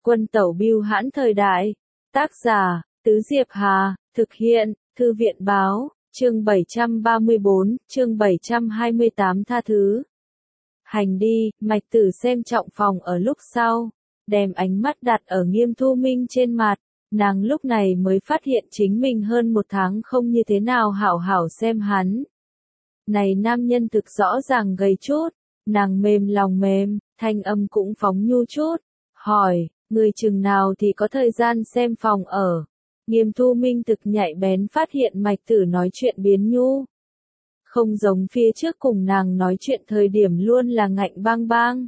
Quân tẩu bưu hãn thời đại. Tác giả, Tứ Diệp Hà, thực hiện, Thư viện báo, chương 734, chương 728 tha thứ. Hành đi, Mạch Tử xem trọng phòng ở lúc sau, đem ánh mắt đặt ở Nghiêm Thu Minh trên mặt, nàng lúc này mới phát hiện chính mình hơn một tháng không như thế nào hảo hảo xem hắn. Này nam nhân thực rõ ràng gầy chút, nàng mềm lòng mềm, thanh âm cũng phóng nhu chút, hỏi, người chừng nào thì có thời gian xem phòng ở. Nghiêm Thu Minh thực nhạy bén phát hiện Mạch Tử nói chuyện biến nhu. Không giống phía trước cùng nàng nói chuyện thời điểm luôn là ngạnh bang bang.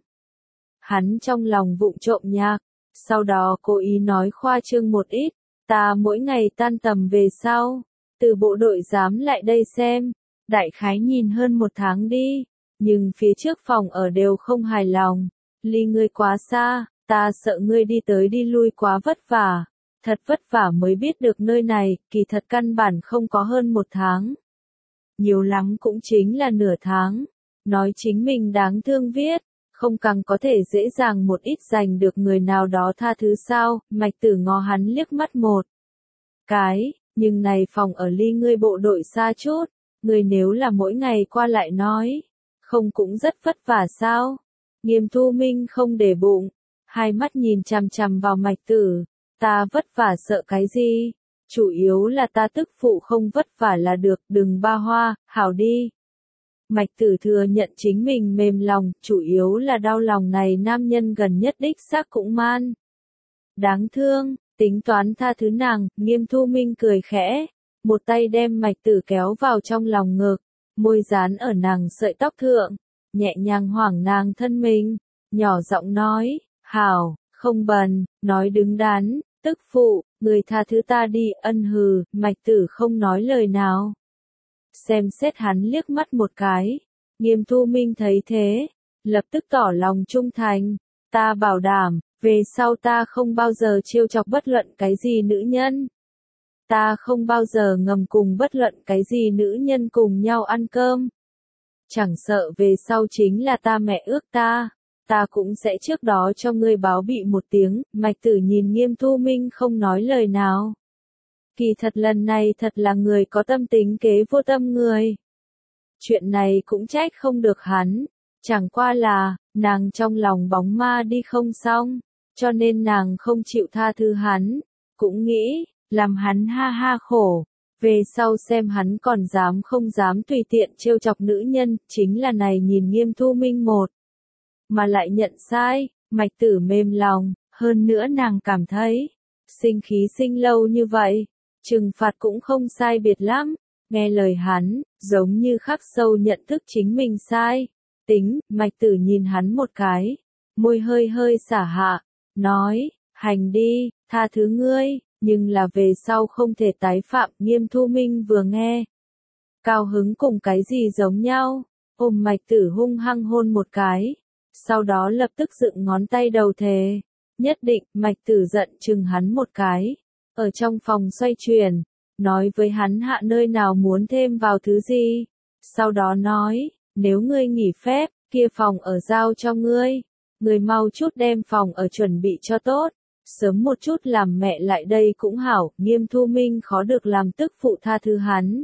Hắn trong lòng vụng trộm nhạc, sau đó cố ý nói khoa trương một ít, ta mỗi ngày tan tầm về sau, từ bộ đội giám lại đây xem, đại khái nhìn hơn một tháng đi, nhưng phía trước phòng ở đều không hài lòng, ly ngươi quá xa, ta sợ ngươi đi tới đi lui quá vất vả, thật vất vả mới biết được nơi này, kỳ thật căn bản không có hơn một tháng. Nhiều lắm cũng chính là nửa tháng, nói chính mình đáng thương viết, không càng có thể dễ dàng một ít giành được người nào đó tha thứ sao, Mạch Tử ngó hắn liếc mắt một cái, nhưng này phòng ở ly ngươi bộ đội xa chút, ngươi nếu là mỗi ngày qua lại nói, không cũng rất vất vả sao? Nghiêm Thu Minh không để bụng, hai mắt nhìn chằm chằm vào Mạch Tử, ta vất vả sợ cái gì? Chủ yếu là ta tức phụ không vất vả là được, đừng ba hoa, hảo đi. Mạch Tử thừa nhận chính mình mềm lòng, chủ yếu là đau lòng này nam nhân gần nhất đích xác cũng man. Đáng thương, tính toán tha thứ nàng, Nghiêm Thu Minh cười khẽ, một tay đem Mạch Tử kéo vào trong lòng ngực, môi dán ở nàng sợi tóc thượng, nhẹ nhàng hoảng nàng thân mình, nhỏ giọng nói, hảo, không bần, nói đứng đắn, tức phụ, người tha thứ ta đi, ân hừ, Mạch Tử không nói lời nào. Xem xét hắn liếc mắt một cái, Nghiêm Thu Minh thấy thế, lập tức tỏ lòng trung thành, ta bảo đảm, về sau ta không bao giờ trêu chọc bất luận cái gì nữ nhân. Ta không bao giờ ngầm cùng bất luận cái gì nữ nhân cùng nhau ăn cơm. Chẳng sợ về sau chính là ta mẹ ước ta cũng sẽ trước đó cho ngươi báo bị một tiếng, Mạch Tử nhìn Nghiêm Thu Minh không nói lời nào. Kỳ thật lần này thật là người có tâm tính kế vô tâm người. Chuyện này cũng trách không được hắn, chẳng qua là, nàng trong lòng bóng ma đi không xong, cho nên nàng không chịu tha thứ hắn, cũng nghĩ, làm hắn ha ha khổ, về sau xem hắn còn dám không dám tùy tiện trêu chọc nữ nhân, chính là này nhìn Nghiêm Thu Minh một. Mà lại nhận sai, Mạch Tử mềm lòng, hơn nữa nàng cảm thấy, sinh khí sinh lâu như vậy, trừng phạt cũng không sai biệt lắm, nghe lời hắn, giống như khắc sâu nhận thức chính mình sai, tính, Mạch Tử nhìn hắn một cái, môi hơi hơi xả hạ, nói, hành đi, tha thứ ngươi, nhưng là về sau không thể tái phạm. Nghiêm Thu Minh vừa nghe, cao hứng cùng cái gì giống nhau, ôm Mạch Tử hung hăng hôn một cái, sau đó lập tức dựng ngón tay đầu thề, nhất định. Mạch Tử giận chừng hắn một cái, ở trong phòng xoay chuyển, nói với hắn hạ nơi nào muốn thêm vào thứ gì, sau đó nói, nếu ngươi nghỉ phép, kia phòng ở giao cho ngươi, ngươi mau chút đem phòng ở chuẩn bị cho tốt, sớm một chút làm mẹ lại đây cũng hảo. Nghiêm Thu Minh khó được làm tức phụ tha thứ hắn,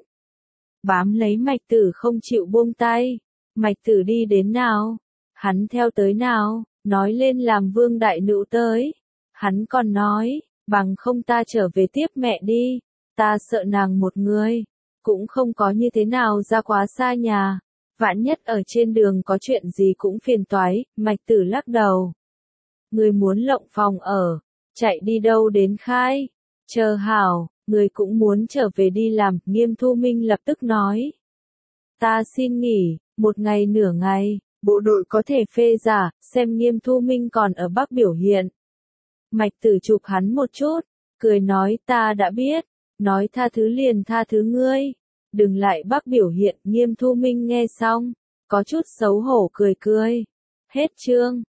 bám lấy Mạch Tử không chịu buông tay. Mạch Tử đi đến nào, hắn theo tới nào, nói lên làm vương đại nữ tới, hắn còn nói, bằng không ta trở về tiếp mẹ đi, ta sợ nàng một người, cũng không có như thế nào ra quá xa nhà, vạn nhất ở trên đường có chuyện gì cũng phiền toái. Mạch Tử lắc đầu, người muốn lộng phòng ở, chạy đi đâu đến khai, chờ hảo, người cũng muốn trở về đi làm. Nghiêm Thu Minh lập tức nói, ta xin nghỉ, một ngày nửa ngày, bộ đội có thể phê giả, xem Nghiêm Thu Minh còn ở Bắc biểu hiện. Mạch Tử chụp hắn một chút, cười nói ta đã biết, nói tha thứ liền tha thứ ngươi, đừng lại Bắc biểu hiện. Nghiêm Thu Minh nghe xong, có chút xấu hổ cười cười. Hết chương.